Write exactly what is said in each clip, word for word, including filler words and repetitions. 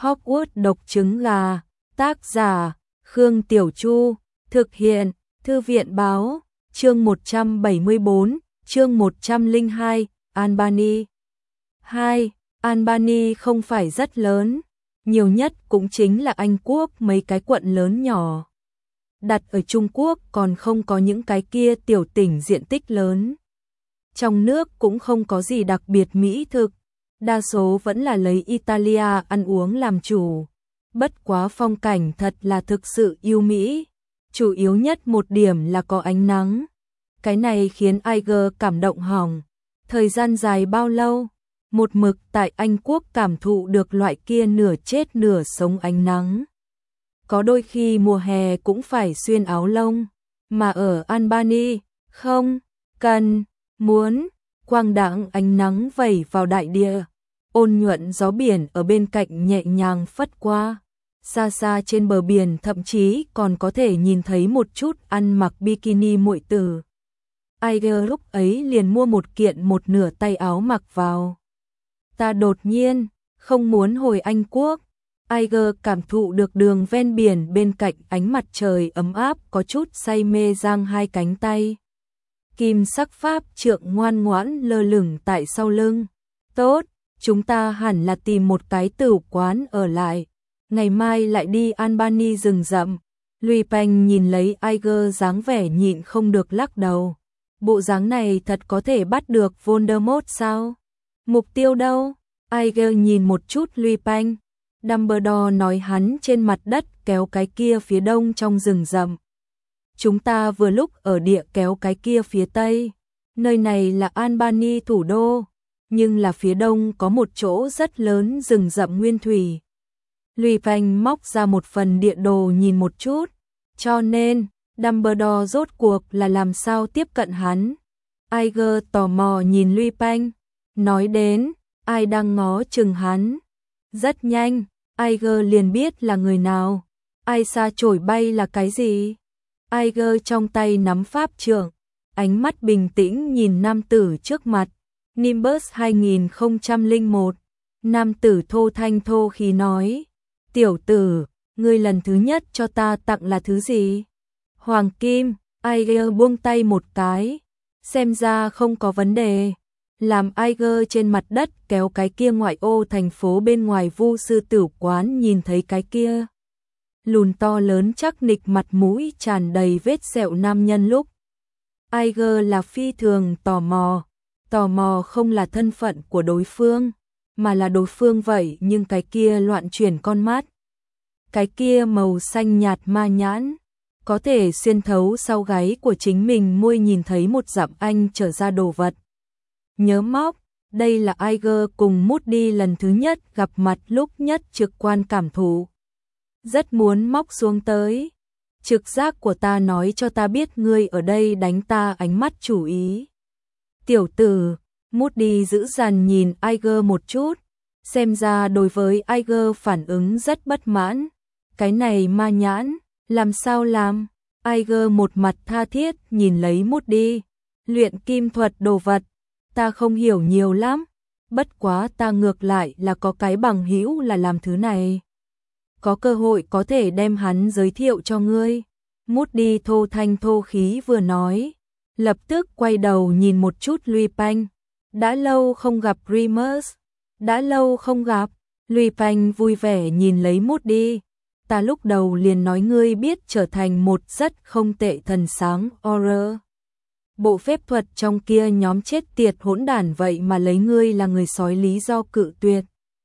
Hogwarts độc trứng gà, tác giả, Khương Tiểu Chu, thực hiện, Thư viện báo, chương một trăm bảy mươi bốn, chương một trăm lẻ hai, Albany. hai. Albany không phải rất lớn, nhiều nhất cũng chính là Anh Quốc mấy cái quận lớn nhỏ. Đặt ở Trung Quốc còn không có những cái kia tiểu tỉnh diện tích lớn. Trong nước cũng không có gì đặc biệt mỹ thực, đa số vẫn là lấy Italia ăn uống làm chủ. Bất quá phong cảnh thật là thực sự yêu mỹ, chủ yếu nhất một điểm là có ánh nắng. Cái này khiến Iger cảm động hỏng. Thời gian dài bao lâu, một mực tại Anh Quốc cảm thụ được loại kia nửa chết nửa sống ánh nắng. Có đôi khi mùa hè cũng phải xuyên áo lông, mà ở Albany, không, cần, muốn, quang đãng ánh nắng vẩy vào đại địa, ôn nhuận gió biển ở bên cạnh nhẹ nhàng phất qua. Xa xa trên bờ biển thậm chí còn có thể nhìn thấy một chút ăn mặc bikini muội tử. Iger lúc ấy liền mua một kiện một nửa tay áo mặc vào. Ta đột nhiên không muốn hồi Anh Quốc. Iger cảm thụ được đường ven biển bên cạnh ánh mặt trời ấm áp, có chút say mê giang hai cánh tay. Kim sắc pháp trượng ngoan ngoãn lơ lửng tại sau lưng. Tốt, chúng ta hẳn là tìm một cái tửu quán ở lại. Ngày mai lại đi Albany rừng rậm. Lupin nhìn lấy Iger dáng vẻ nhịn không được lắc đầu. Bộ dáng này thật có thể bắt được Voldemort sao? Mục tiêu đâu? Iger nhìn một chút Lupin. Dumbledore nói hắn trên mặt đất kéo cái kia phía đông trong rừng rậm. Chúng ta vừa lúc ở địa kéo cái kia phía tây. Nơi này là Albany thủ đô, nhưng là phía đông có một chỗ rất lớn rừng rậm nguyên thủy. Lupin móc ra một phần địa đồ nhìn một chút, cho nên Dumbledore rốt cuộc là làm sao tiếp cận hắn. Iger tò mò nhìn Lupin, nói đến, ai đang ngó chừng hắn. Rất nhanh, Iger liền biết là người nào. Ai xa chổi bay là cái gì? Iger trong tay nắm pháp trượng, ánh mắt bình tĩnh nhìn nam tử trước mặt. Nimbus hai không không một. Nam tử thô thanh thô khí nói, tiểu tử, ngươi lần thứ nhất cho ta tặng là thứ gì? Hoàng kim. Iger buông tay một cái, xem ra không có vấn đề. Làm Iger trên mặt đất kéo cái kia ngoại ô thành phố bên ngoài Vu sư tử quán nhìn thấy cái kia lùn to lớn chắc nịch mặt mũi tràn đầy vết sẹo nam nhân lúc. Iger là phi thường tò mò, tò mò không là thân phận của đối phương, mà là đối phương vậy nhưng cái kia loạn chuyển con mắt. Cái kia màu xanh nhạt ma nhãn, có thể xuyên thấu sau gáy của chính mình môi nhìn thấy một dặm anh trở ra đồ vật. Nhớ móc, đây là Iger cùng Moody lần thứ nhất gặp mặt lúc nhất trực quan cảm thụ. Rất muốn móc xuống tới. Trực giác của ta nói cho ta biết ngươi ở đây đánh ta ánh mắt chủ ý. Tiểu tử, Moody giữ dằn nhìn Iger một chút, xem ra đối với Iger phản ứng rất bất mãn. Cái này ma nhãn, làm sao làm? Iger một mặt tha thiết nhìn lấy Moody. Luyện kim thuật đồ vật, ta không hiểu nhiều lắm, bất quá ta ngược lại là có cái bằng hữu là làm thứ này. Có cơ hội có thể đem hắn giới thiệu cho ngươi. Moody thô thanh thô khí vừa nói, lập tức quay đầu nhìn một chút Lupin. Đã lâu không gặp Remus, đã lâu không gặp. Lupin vui vẻ nhìn lấy Moody. Ta lúc đầu liền nói ngươi biết trở thành một rất không tệ thần sáng Auror. Bộ phép thuật trong kia nhóm chết tiệt hỗn đản vậy mà lấy ngươi là người sói lý do cự tuyệt.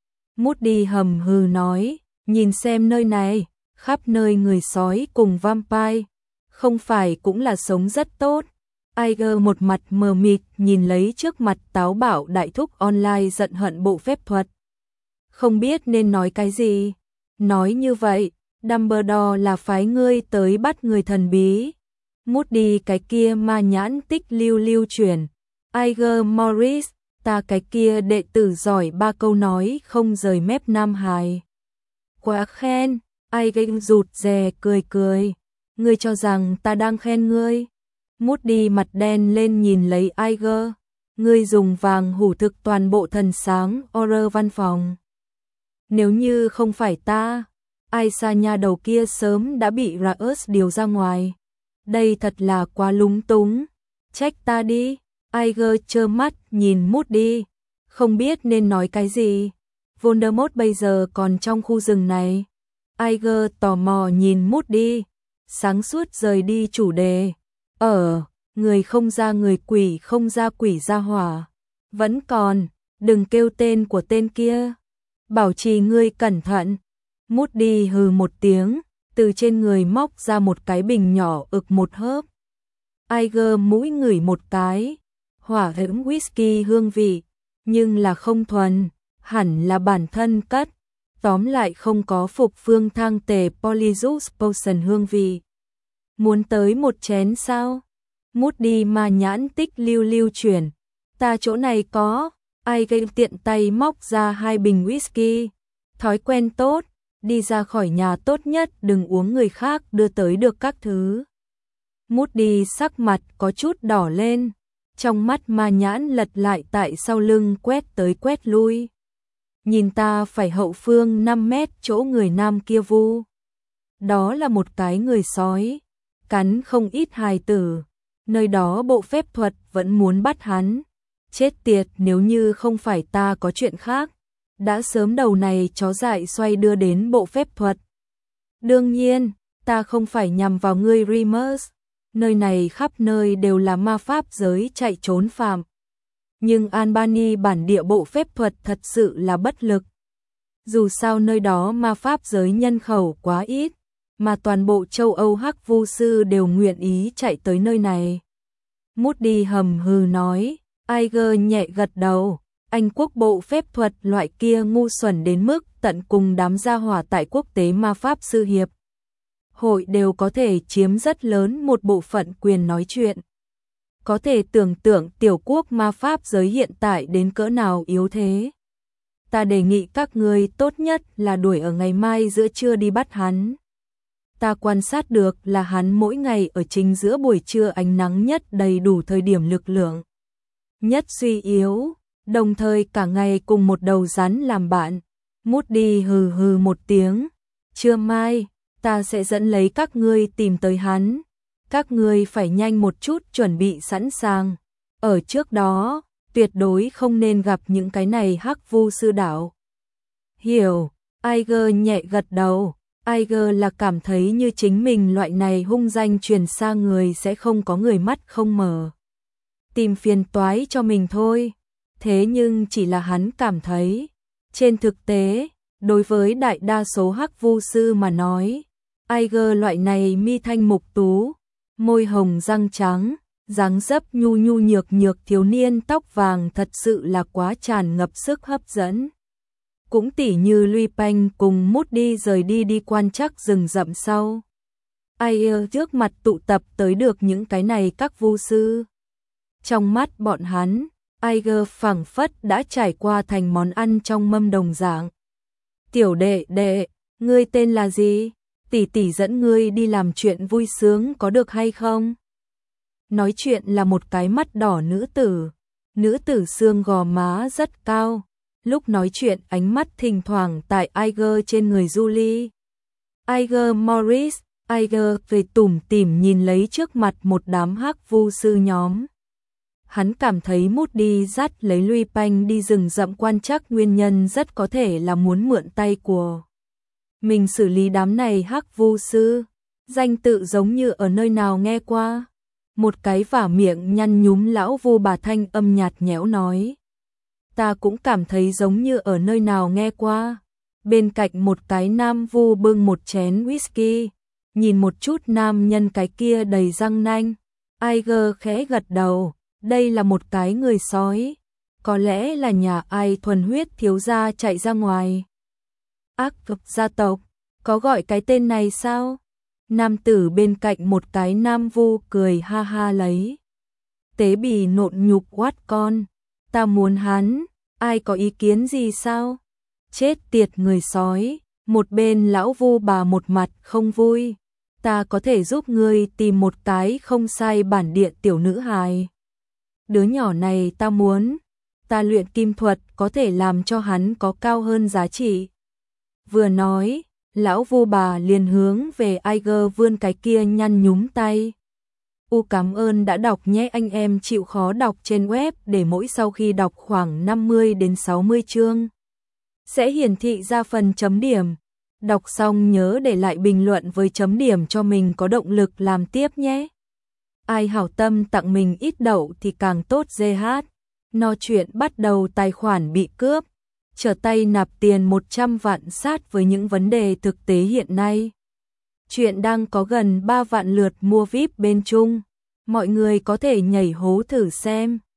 Moody hầm hừ nói, nhìn xem nơi này, khắp nơi người sói cùng vampire, không phải cũng là sống rất tốt. Iger một mặt mờ mịt nhìn lấy trước mặt táo bạo đại thúc online giận hận bộ phép thuật. Không biết nên nói cái gì. Nói như vậy, Dumbledore là phái ngươi tới bắt người thần bí. Moody cái kia ma nhãn tích lưu lưu chuyển. Iger Morris, ta cái kia đệ tử giỏi ba câu nói không rời mép nam hài. Quá khen. Iger rụt rè cười cười. Ngươi cho rằng ta đang khen ngươi? Moody mặt đen lên nhìn lấy Iger. Ngươi dùng vàng hủ thực toàn bộ thần sáng Auror văn phòng. Nếu như không phải ta, Aisa nha đầu kia sớm đã bị Raus điều ra ngoài. Đây thật là quá lúng túng. Trách ta đi. Aiger trơ mắt nhìn Moody, không biết nên nói cái gì. Voldemort bây giờ còn trong khu rừng này. Aiger tò mò nhìn Moody, sáng suốt rời đi chủ đề. Ở, người không ra người quỷ không ra quỷ ra hỏa. Vẫn còn, đừng kêu tên của tên kia. Bảo trì ngươi cẩn thận. Moody hừ một tiếng, từ trên người móc ra một cái bình nhỏ ực một hớp. Aiger mũi ngửi một cái, hỏa hững whisky hương vị, nhưng là không thuần, hẳn là bản thân cất. Tóm lại không có phục phương thang tề Polyjuice Potion hương vị. Muốn tới một chén sao? Moody mà nhãn tích lưu lưu chuyển. Ta chỗ này có. Aiger tiện tay móc ra hai bình whisky. Thói quen tốt, đi ra khỏi nhà tốt nhất đừng uống người khác đưa tới được các thứ. Moody sắc mặt có chút đỏ lên, trong mắt ma nhãn lật lại tại sau lưng quét tới quét lui. Nhìn ta phải hậu phương năm mét chỗ người nam kia vu. Đó là một cái người sói, cắn không ít hài tử, nơi đó bộ phép thuật vẫn muốn bắt hắn. Chết tiệt, nếu như không phải ta có chuyện khác, đã sớm đầu này chó dại xoay đưa đến bộ phép thuật. Đương nhiên, ta không phải nhằm vào ngươi Remus, nơi này khắp nơi đều là ma pháp giới chạy trốn phạm. Nhưng Albany bản địa bộ phép thuật thật sự là bất lực. Dù sao nơi đó ma pháp giới nhân khẩu quá ít, mà toàn bộ châu Âu hắc vu sư đều nguyện ý chạy tới nơi này. Moody hầm hừ nói, Aiger nhẹ gật đầu, Anh quốc bộ phép thuật loại kia ngu xuẩn đến mức tận cùng đám gia hỏa tại quốc tế ma pháp sư hiệp hội đều có thể chiếm rất lớn một bộ phận quyền nói chuyện. Có thể tưởng tượng tiểu quốc ma pháp giới hiện tại đến cỡ nào yếu thế. Ta đề nghị các ngươi tốt nhất là đuổi ở ngày mai giữa trưa đi bắt hắn. Ta quan sát được là hắn mỗi ngày ở chính giữa buổi trưa ánh nắng nhất đầy đủ thời điểm lực lượng nhất suy yếu, đồng thời cả ngày cùng một đầu rắn làm bạn. Moody hừ hừ một tiếng, trưa mai, ta sẽ dẫn lấy các ngươi tìm tới hắn. Các ngươi phải nhanh một chút chuẩn bị sẵn sàng. Ở trước đó, tuyệt đối không nên gặp những cái này hắc vu sư đảo. Hiểu, Aiger nhẹ gật đầu. Aiger là cảm thấy như chính mình loại này hung danh truyền xa người sẽ không có người mắt không mở. Tìm phiền toái cho mình thôi. Thế nhưng chỉ là hắn cảm thấy. Trên thực tế, đối với đại đa số hắc vu sư mà nói, Aiger loại này mi thanh mục tú, môi hồng răng trắng, dáng dấp nhu nhu nhược nhược thiếu niên tóc vàng thật sự là quá tràn ngập sức hấp dẫn. Cũng tỉ như Lupin cùng Moody rời đi đi quan trắc rừng rậm sau. Aiger trước mặt tụ tập tới được những cái này các vu sư. Trong mắt bọn hắn, Aiger phảng phất đã trải qua thành món ăn trong mâm đồng dạng. Tiểu đệ đệ, ngươi tên là gì? Tỷ tỷ dẫn ngươi đi làm chuyện vui sướng có được hay không? Nói chuyện là một cái mắt đỏ nữ tử. Nữ tử xương gò má rất cao. Lúc nói chuyện ánh mắt thỉnh thoảng tại Aiger trên người Julie. Aiger Morris, Aiger về tủm tỉm nhìn lấy trước mặt một đám hắc vu sư nhóm. Hắn cảm thấy Moody dắt lấy Lupin đi rừng rậm quan trắc nguyên nhân rất có thể là muốn mượn tay của mình xử lý đám này hắc vu sư. Danh tự giống như ở nơi nào nghe qua. Một cái vả miệng nhăn nhúm lão vu bà thanh âm nhạt nhẽo nói. Ta cũng cảm thấy giống như ở nơi nào nghe qua. Bên cạnh một cái nam vu bưng một chén whisky. Nhìn một chút nam nhân cái kia đầy răng nanh. Aiger khẽ gật đầu. Đây là một cái người sói. Có lẽ là nhà ai thuần huyết thiếu gia chạy ra ngoài. Ác vực gia tộc. Có gọi cái tên này sao? Nam tử bên cạnh một cái nam vu cười ha ha lấy. Tế bì nộn nhục quát con. Ta muốn hắn. Ai có ý kiến gì sao? Chết tiệt người sói. Một bên lão vu bà một mặt không vui. Ta có thể giúp ngươi tìm một cái không sai bản địa tiểu nữ hài. Đứa nhỏ này ta muốn. Ta luyện kim thuật có thể làm cho hắn có cao hơn giá trị. Vừa nói, lão Vu bà liền hướng về Iger vươn cái kia nhăn nhúm tay. U cảm ơn đã đọc nhé anh em chịu khó đọc trên web để mỗi sau khi đọc khoảng năm mươi đến sáu mươi chương sẽ hiển thị ra phần chấm điểm. Đọc xong nhớ để lại bình luận với chấm điểm cho mình có động lực làm tiếp nhé. Ai hảo tâm tặng mình ít đậu thì càng tốt giê hát. No chuyện bắt đầu tài khoản bị cướp. Trở tay nạp tiền một trăm vạn sát với những vấn đề thực tế hiện nay. Chuyện đang có gần ba vạn lượt mua víp bên Trung. Mọi người có thể nhảy hố thử xem.